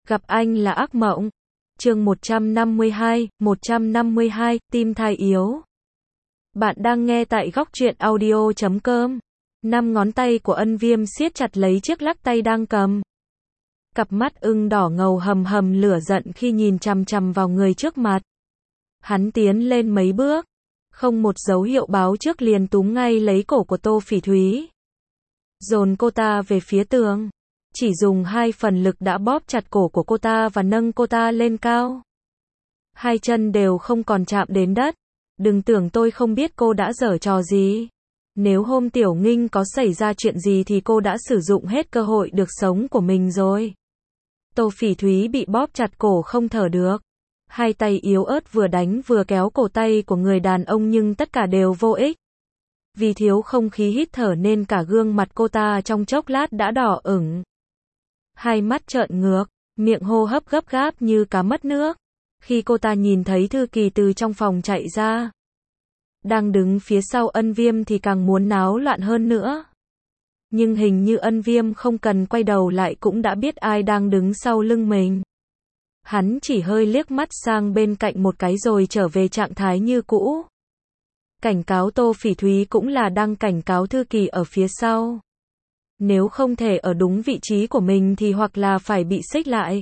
Gặp anh là ác mộng. Chương 152, tim thai yếu. Bạn đang nghe tại góc truyện audio.com. 5 ngón tay của Ân Viêm siết chặt lấy chiếc lắc tay đang cầm. Cặp mắt ưng đỏ ngầu hầm hầm lửa giận khi nhìn chằm chằm vào người trước mặt. Hắn tiến lên mấy bước, không một dấu hiệu báo trước liền túm ngay lấy cổ của Tô Phỉ Thúy, dồn cô ta về phía tường. Chỉ dùng 2 phần lực đã bóp chặt cổ của cô ta và nâng cô ta lên cao. 2 chân đều không còn chạm đến đất. Đừng tưởng tôi không biết cô đã giở trò gì. Nếu hôm Tiểu Nghinh có xảy ra chuyện gì thì cô đã sử dụng hết cơ hội được sống của mình rồi. Tô Phỉ Thúy bị bóp chặt cổ không thở được. 2 tay yếu ớt vừa đánh vừa kéo cổ tay của người đàn ông nhưng tất cả đều vô ích. Vì thiếu không khí hít thở nên cả gương mặt cô ta trong chốc lát đã đỏ ửng. 2 mắt trợn ngược, miệng hô hấp gấp gáp như cá mất nước. Khi cô ta nhìn thấy Thư Kỳ từ trong phòng chạy ra, đang đứng phía sau Ân Viêm thì càng muốn náo loạn hơn nữa. Nhưng hình như Ân Viêm không cần quay đầu lại cũng đã biết ai đang đứng sau lưng mình. Hắn chỉ hơi liếc mắt sang bên cạnh một cái rồi trở về trạng thái như cũ. Cảnh cáo Tô Phỉ Thúy cũng là đang cảnh cáo Thư Kỳ ở phía sau. Nếu không thể ở đúng vị trí của mình thì hoặc là phải bị xích lại,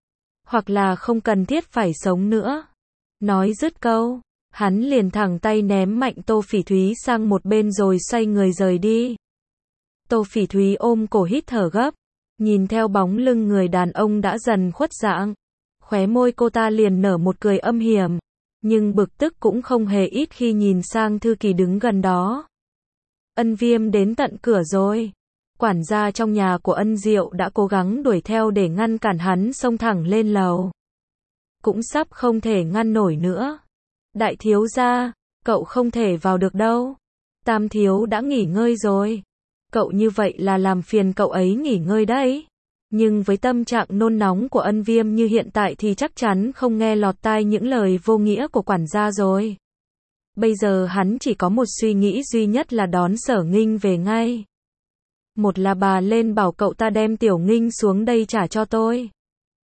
hoặc là không cần thiết phải sống nữa. Nói dứt câu, hắn liền thẳng tay ném mạnh Tô Phỉ Thúy sang một bên rồi xoay người rời đi. Tô Phỉ Thúy ôm cổ hít thở gấp, nhìn theo bóng lưng người đàn ông đã dần khuất dạng. Khóe môi cô ta liền nở một cười âm hiểm, nhưng bực tức cũng không hề ít khi nhìn sang Thư Kỳ đứng gần đó. Ân Viêm đến tận cửa rồi. Quản gia trong nhà của Ân Diệu đã cố gắng đuổi theo để ngăn cản hắn xông thẳng lên lầu. Cũng sắp không thể ngăn nổi nữa. Đại thiếu gia, cậu không thể vào được đâu. Tam thiếu đã nghỉ ngơi rồi. Cậu như vậy là làm phiền cậu ấy nghỉ ngơi đấy. Nhưng với tâm trạng nôn nóng của Ân Viêm như hiện tại thì chắc chắn không nghe lọt tai những lời vô nghĩa của quản gia rồi. Bây giờ hắn chỉ có một suy nghĩ duy nhất là đón Sở Nghinh về ngay. Một là bà lên bảo cậu ta đem Tiểu Nghinh xuống đây trả cho tôi.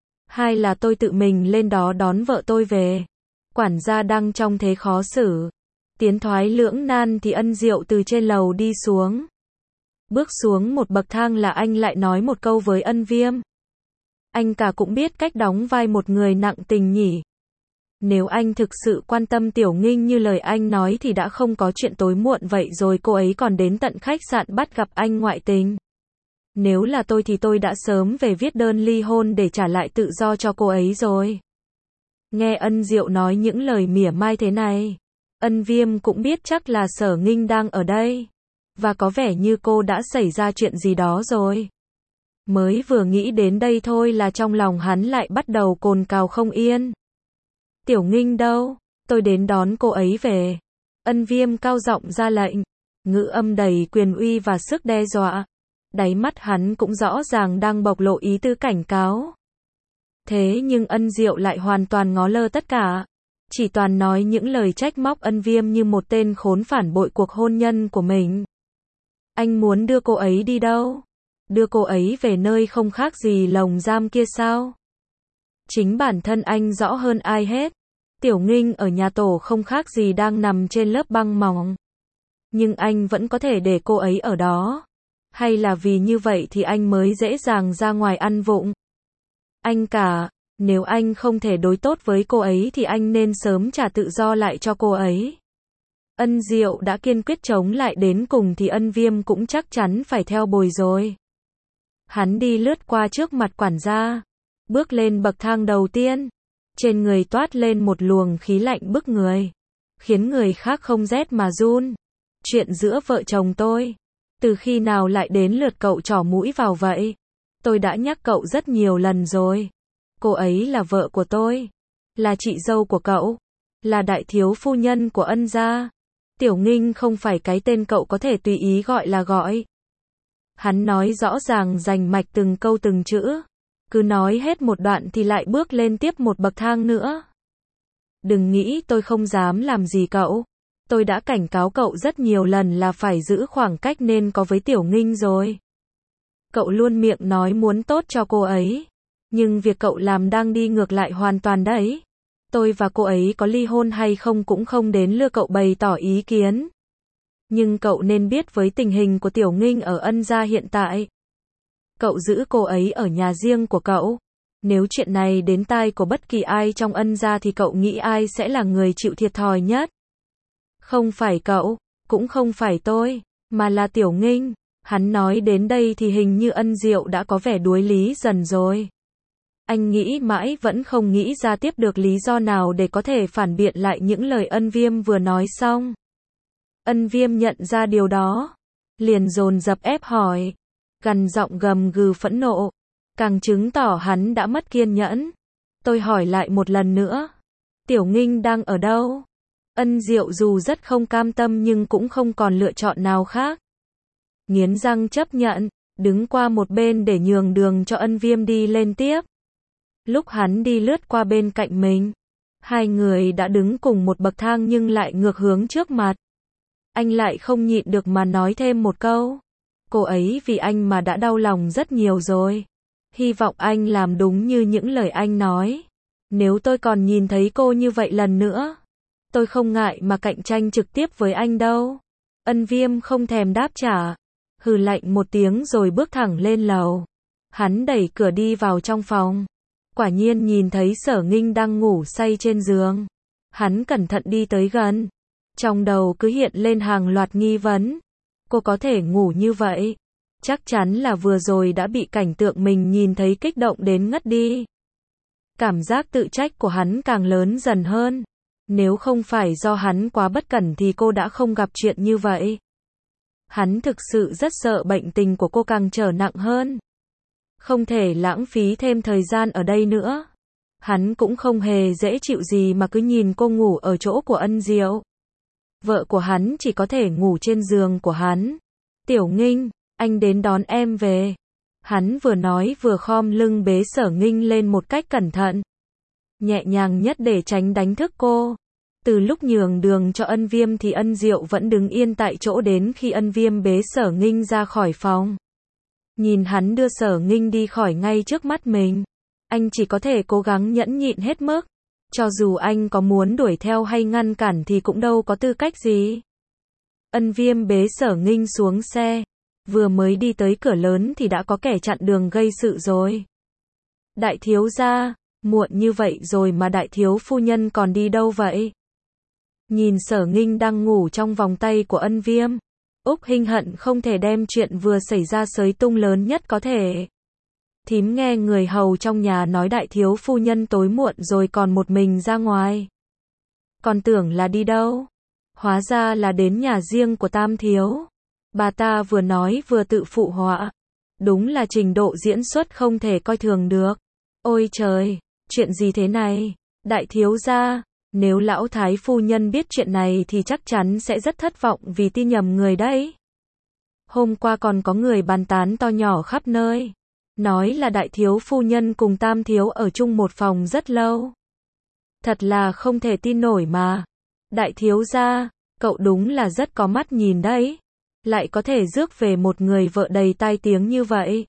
2 là tôi tự mình lên đó đón vợ tôi về. Quản gia đang trong thế khó xử. Tiến thoái lưỡng nan thì Ân Diệu từ trên lầu đi xuống. Bước xuống một bậc thang là anh lại nói một câu với Ân Viêm. Anh cả cũng biết cách đóng vai một người nặng tình nhỉ. Nếu anh thực sự quan tâm Tiểu Nghinh như lời anh nói thì đã không có chuyện tối muộn vậy rồi cô ấy còn đến tận khách sạn bắt gặp anh ngoại tình. Nếu là tôi thì tôi đã sớm về viết đơn ly hôn để trả lại tự do cho cô ấy rồi. Nghe Ân Diệu nói những lời mỉa mai thế này, Ân Viêm cũng biết chắc là Sở Nghinh đang ở đây. Và có vẻ như cô đã xảy ra chuyện gì đó rồi. Mới vừa nghĩ đến đây thôi là trong lòng hắn lại bắt đầu cồn cào không yên. Tiểu Nghinh đâu? Tôi đến đón cô ấy về. Ân Viêm cao giọng ra lệnh, ngữ âm đầy quyền uy và sức đe dọa. Đáy mắt hắn cũng rõ ràng đang bộc lộ ý tứ cảnh cáo. Thế nhưng Ân Diệu lại hoàn toàn ngó lơ tất cả. Chỉ toàn nói những lời trách móc Ân Viêm như một tên khốn phản bội cuộc hôn nhân của mình. Anh muốn đưa cô ấy đi đâu? Đưa cô ấy về nơi không khác gì lồng giam kia sao? Chính bản thân anh rõ hơn ai hết. Tiểu Nghinh ở nhà tổ không khác gì đang nằm trên lớp băng mỏng. Nhưng anh vẫn có thể để cô ấy ở đó. Hay là vì như vậy thì anh mới dễ dàng ra ngoài ăn vụng? Anh cả, nếu anh không thể đối tốt với cô ấy thì anh nên sớm trả tự do lại cho cô ấy. Ân Diệu đã kiên quyết chống lại đến cùng thì Ân Viêm cũng chắc chắn phải theo bồi rồi. Hắn đi lướt qua trước mặt quản gia, bước lên bậc thang đầu tiên. Trên người toát lên một luồng khí lạnh bức người, khiến người khác không rét mà run. Chuyện giữa vợ chồng tôi, từ khi nào lại đến lượt cậu trỏ mũi vào vậy? Tôi đã nhắc cậu rất nhiều lần rồi. Cô ấy là vợ của tôi, là chị dâu của cậu, là đại thiếu phu nhân của Ân gia. Tiểu Nghinh không phải cái tên cậu có thể tùy ý gọi là gọi. Hắn nói rõ ràng rành mạch từng câu từng chữ. Cứ nói hết một đoạn thì lại bước lên tiếp một bậc thang nữa. Đừng nghĩ tôi không dám làm gì cậu. Tôi đã cảnh cáo cậu rất nhiều lần là phải giữ khoảng cách nên có với Tiểu Nghinh rồi. Cậu luôn miệng nói muốn tốt cho cô ấy. Nhưng việc cậu làm đang đi ngược lại hoàn toàn đấy. Tôi và cô ấy có ly hôn hay không cũng không đến lượt cậu bày tỏ ý kiến. Nhưng cậu nên biết với tình hình của Tiểu Nghinh ở Ân gia hiện tại. Cậu giữ cô ấy ở nhà riêng của cậu. Nếu chuyện này đến tai của bất kỳ ai trong Ân gia thì cậu nghĩ ai sẽ là người chịu thiệt thòi nhất? Không phải cậu, cũng không phải tôi, mà là Tiểu Nghinh. Hắn nói đến đây thì hình như Ân Diệu đã có vẻ đuối lý dần rồi. Anh nghĩ mãi vẫn không nghĩ ra tiếp được lý do nào để có thể phản biện lại những lời Ân Viêm vừa nói xong. Ân Viêm nhận ra điều đó, liền dồn dập ép hỏi, gằn giọng gầm gừ phẫn nộ, càng chứng tỏ hắn đã mất kiên nhẫn. Tôi hỏi lại một lần nữa, Tiểu Nghinh đang ở đâu? Ân Diệu dù rất không cam tâm nhưng cũng không còn lựa chọn nào khác. Nghiến răng chấp nhận, đứng qua một bên để nhường đường cho Ân Viêm đi lên tiếp. Lúc hắn đi lướt qua bên cạnh mình, hai người đã đứng cùng một bậc thang nhưng lại ngược hướng trước mặt. Anh lại không nhịn được mà nói thêm một câu. Cô ấy vì anh mà đã đau lòng rất nhiều rồi. Hy vọng anh làm đúng như những lời anh nói. Nếu tôi còn nhìn thấy cô như vậy lần nữa, tôi không ngại mà cạnh tranh trực tiếp với anh đâu. Ân Viêm không thèm đáp trả, hừ lạnh một tiếng rồi bước thẳng lên lầu. Hắn đẩy cửa đi vào trong phòng. Quả nhiên nhìn thấy Sở Nghinh đang ngủ say trên giường. Hắn cẩn thận đi tới gần. Trong đầu cứ hiện lên hàng loạt nghi vấn. Cô có thể ngủ như vậy? Chắc chắn là vừa rồi đã bị cảnh tượng mình nhìn thấy kích động đến ngất đi. Cảm giác tự trách của hắn càng lớn dần hơn. Nếu không phải do hắn quá bất cẩn thì cô đã không gặp chuyện như vậy. Hắn thực sự rất sợ bệnh tình của cô càng trở nặng hơn. Không thể lãng phí thêm thời gian ở đây nữa. Hắn cũng không hề dễ chịu gì mà cứ nhìn cô ngủ ở chỗ của Ân Diệu. Vợ của hắn chỉ có thể ngủ trên giường của hắn. Tiểu Nghinh, anh đến đón em về. Hắn vừa nói vừa khom lưng bế Sở Nghinh lên một cách cẩn thận. Nhẹ nhàng nhất để tránh đánh thức cô. Từ lúc nhường đường cho Ân Viêm thì Ân Diệu vẫn đứng yên tại chỗ đến khi Ân Viêm bế Sở Nghinh ra khỏi phòng. Nhìn hắn đưa Sở Nghinh đi khỏi ngay trước mắt mình. Anh chỉ có thể cố gắng nhẫn nhịn hết mức. Cho dù anh có muốn đuổi theo hay ngăn cản thì cũng đâu có tư cách gì. Ân Viêm bế Sở Nghinh xuống xe. Vừa mới đi tới cửa lớn thì đã có kẻ chặn đường gây sự rồi. Đại thiếu gia, muộn như vậy rồi mà đại thiếu phu nhân còn đi đâu vậy? Nhìn Sở Nghinh đang ngủ trong vòng tay của Ân Viêm. Úc Hinh hận không thể đem chuyện vừa xảy ra xới tung lớn nhất có thể. Thím nghe người hầu trong nhà nói đại thiếu phu nhân tối muộn rồi còn một mình ra ngoài. Còn tưởng là đi đâu? Hóa ra là đến nhà riêng của Tam thiếu. Bà ta vừa nói vừa tự phụ họa. Đúng là trình độ diễn xuất không thể coi thường được. Ôi trời, chuyện gì thế này? Đại thiếu gia, nếu lão thái phu nhân biết chuyện này thì chắc chắn sẽ rất thất vọng vì tin nhầm người đấy. Hôm qua còn có người bàn tán to nhỏ khắp nơi. Nói là đại thiếu phu nhân cùng Tam thiếu ở chung một phòng rất lâu. Thật là không thể tin nổi mà. Đại thiếu gia, cậu đúng là rất có mắt nhìn đấy. Lại có thể rước về một người vợ đầy tai tiếng như vậy.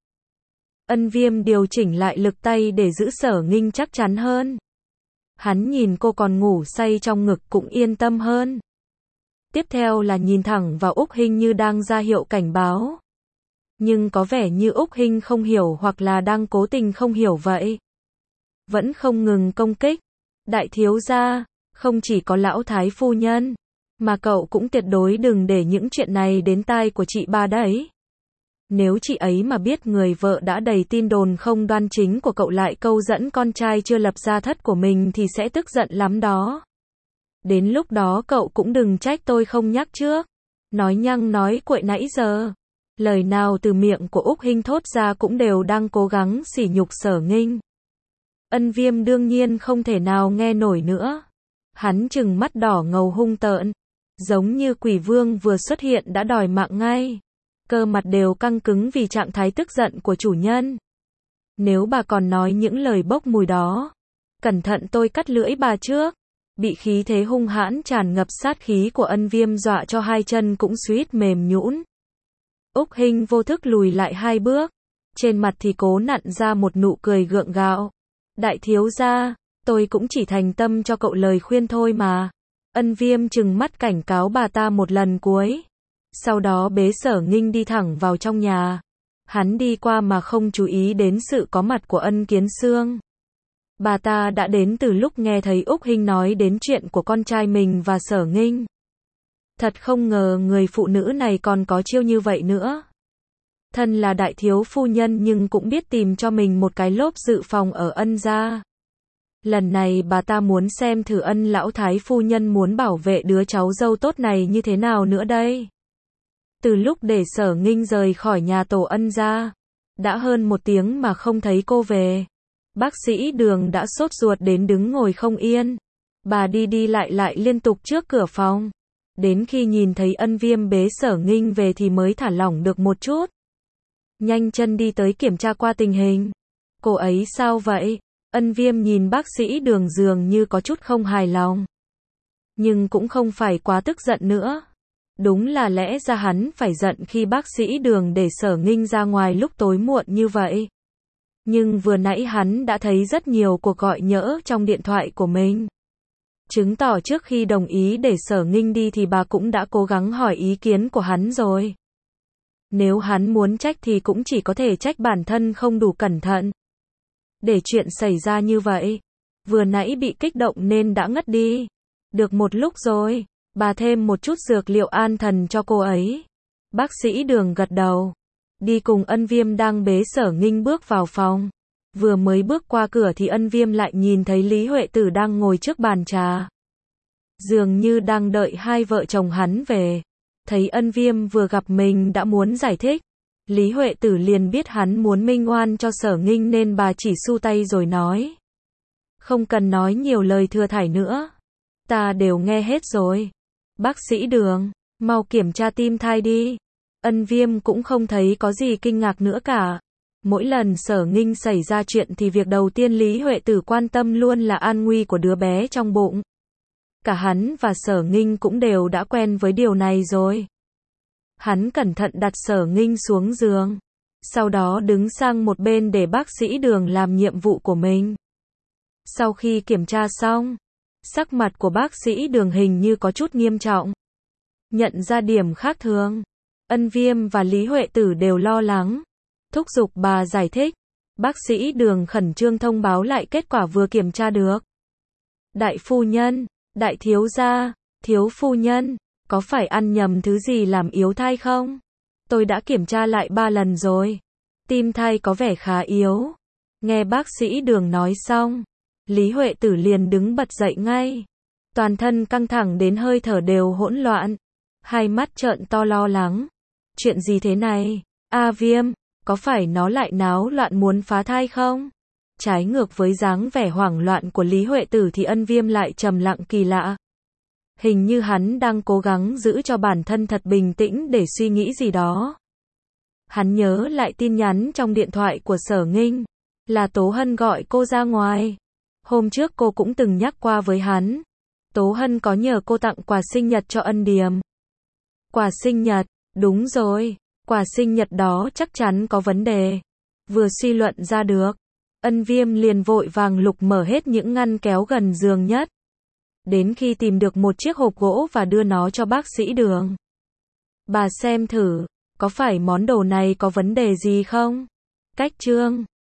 Ân Viêm điều chỉnh lại lực tay để giữ Sở Nghinh chắc chắn hơn. Hắn nhìn cô còn ngủ say trong ngực cũng yên tâm hơn. Tiếp theo là nhìn thẳng vào Úc Hinh như đang ra hiệu cảnh báo. Nhưng có vẻ như Úc Hinh không hiểu hoặc là đang cố tình không hiểu vậy. Vẫn không ngừng công kích. Đại thiếu gia, không chỉ có lão thái phu nhân, mà cậu cũng tuyệt đối đừng để những chuyện này đến tai của chị ba đấy. Nếu chị ấy mà biết người vợ đã đầy tin đồn không đoan chính của cậu lại câu dẫn con trai chưa lập gia thất của mình thì sẽ tức giận lắm đó. Đến lúc đó cậu cũng đừng trách tôi không nhắc trước. Nói nhăng nói cuội nãy giờ. Lời nào từ miệng của Úc Hinh thốt ra cũng đều đang cố gắng sỉ nhục Sở Nghinh. Ân Viêm đương nhiên không thể nào nghe nổi nữa. Hắn trừng mắt đỏ ngầu hung tợn. Giống như quỷ vương vừa xuất hiện đã đòi mạng ngay. Cơ mặt đều căng cứng vì trạng thái tức giận của chủ nhân. Nếu bà còn nói những lời bốc mùi đó, cẩn thận tôi cắt lưỡi bà trước. Bị khí thế hung hãn tràn ngập sát khí của Ân Viêm dọa cho hai chân cũng suýt mềm nhũn. Úc Hinh vô thức lùi lại hai bước. Trên mặt thì cố nặn ra một nụ cười gượng gạo. Đại thiếu gia, tôi cũng chỉ thành tâm cho cậu lời khuyên thôi mà. Ân Viêm trừng mắt cảnh cáo bà ta một lần cuối. Sau đó bế Sở Nghinh đi thẳng vào trong nhà. Hắn đi qua mà không chú ý đến sự có mặt của Ân Kiến Xương. Bà ta đã đến từ lúc nghe thấy Úc Hinh nói đến chuyện của con trai mình và Sở Nghinh. Thật không ngờ người phụ nữ này còn có chiêu như vậy nữa. Thân là đại thiếu phu nhân nhưng cũng biết tìm cho mình một cái lốp dự phòng ở Ân gia. Lần này bà ta muốn xem thử Ân lão thái phu nhân muốn bảo vệ đứa cháu dâu tốt này như thế nào nữa đây. Từ lúc để Sở Nghinh rời khỏi nhà tổ Ân gia, đã hơn 1 tiếng mà không thấy cô về. Bác sĩ Đường đã sốt ruột đến đứng ngồi không yên. Bà đi đi lại liên tục trước cửa phòng. Đến khi nhìn thấy Ân Viêm bế Sở Nghinh về thì mới thả lỏng được một chút. Nhanh chân đi tới kiểm tra qua tình hình. Cô ấy sao vậy? Ân Viêm nhìn bác sĩ Đường dường như có chút không hài lòng. Nhưng cũng không phải quá tức giận nữa. Đúng là lẽ ra hắn phải giận khi bác sĩ Đường để Sở Nghinh ra ngoài lúc tối muộn như vậy. Nhưng vừa nãy hắn đã thấy rất nhiều cuộc gọi nhỡ trong điện thoại của mình. Chứng tỏ trước khi đồng ý để Sở Nghinh đi thì bà cũng đã cố gắng hỏi ý kiến của hắn rồi. Nếu hắn muốn trách thì cũng chỉ có thể trách bản thân không đủ cẩn thận. Để chuyện xảy ra như vậy. Vừa nãy bị kích động nên đã ngất đi. Được một lúc rồi, bà thêm một chút dược liệu an thần cho cô ấy. Bác sĩ Đường gật đầu. Đi cùng Ân Viêm đang bế Sở Nghinh bước vào phòng. Vừa mới bước qua cửa thì Ân Viêm lại nhìn thấy Lý Huệ Tử đang ngồi trước bàn trà. Dường như đang đợi hai vợ chồng hắn về. Thấy Ân Viêm vừa gặp mình đã muốn giải thích. Lý Huệ Tử liền biết hắn muốn minh oan cho Sở Nghinh nên bà chỉ xu tay rồi nói. Không cần nói nhiều lời thừa thải nữa. Ta đều nghe hết rồi. Bác sĩ Đường, mau kiểm tra tim thai đi. Ân Viêm cũng không thấy có gì kinh ngạc nữa cả. Mỗi lần Sở Nghinh xảy ra chuyện thì việc đầu tiên Lý Huệ Tử quan tâm luôn là an nguy của đứa bé trong bụng. Cả hắn và Sở Nghinh cũng đều đã quen với điều này rồi. Hắn cẩn thận đặt Sở Nghinh xuống giường. Sau đó đứng sang một bên để bác sĩ Đường làm nhiệm vụ của mình. Sau khi kiểm tra xong, sắc mặt của bác sĩ Đường hình như có chút nghiêm trọng. Nhận ra điểm khác thường, Ân Viêm và Lý Huệ Tử đều lo lắng. Thúc giục bà giải thích. Bác sĩ Đường khẩn trương thông báo lại kết quả vừa kiểm tra được. Đại phu nhân, đại thiếu gia, thiếu phu nhân, có phải ăn nhầm thứ gì làm yếu thai không? Tôi đã kiểm tra lại 3 lần rồi. Tim thai có vẻ khá yếu. Nghe bác sĩ Đường nói xong, Lý Huệ Tử liền đứng bật dậy ngay. Toàn thân căng thẳng đến hơi thở đều hỗn loạn. Hai mắt trợn to lo lắng. Chuyện gì thế này? A Viêm, có phải nó lại náo loạn muốn phá thai không? Trái ngược với dáng vẻ hoảng loạn của Lý Huệ Tử thì Ân Viêm lại trầm lặng kỳ lạ. Hình như hắn đang cố gắng giữ cho bản thân thật bình tĩnh để suy nghĩ gì đó. Hắn nhớ lại tin nhắn trong điện thoại của Sở Nghinh. Là Tố Hân gọi cô ra ngoài. Hôm trước cô cũng từng nhắc qua với hắn. Tố Hân có nhờ cô tặng quà sinh nhật cho Ân Điềm. Quà sinh nhật, đúng rồi. Quà sinh nhật đó chắc chắn có vấn đề. Vừa suy luận ra được, Ân Viêm liền vội vàng lục mở hết những ngăn kéo gần giường nhất. Đến khi tìm được một chiếc hộp gỗ và đưa nó cho bác sĩ Đường. Bà xem thử, có phải món đồ này có vấn đề gì không? Cách chương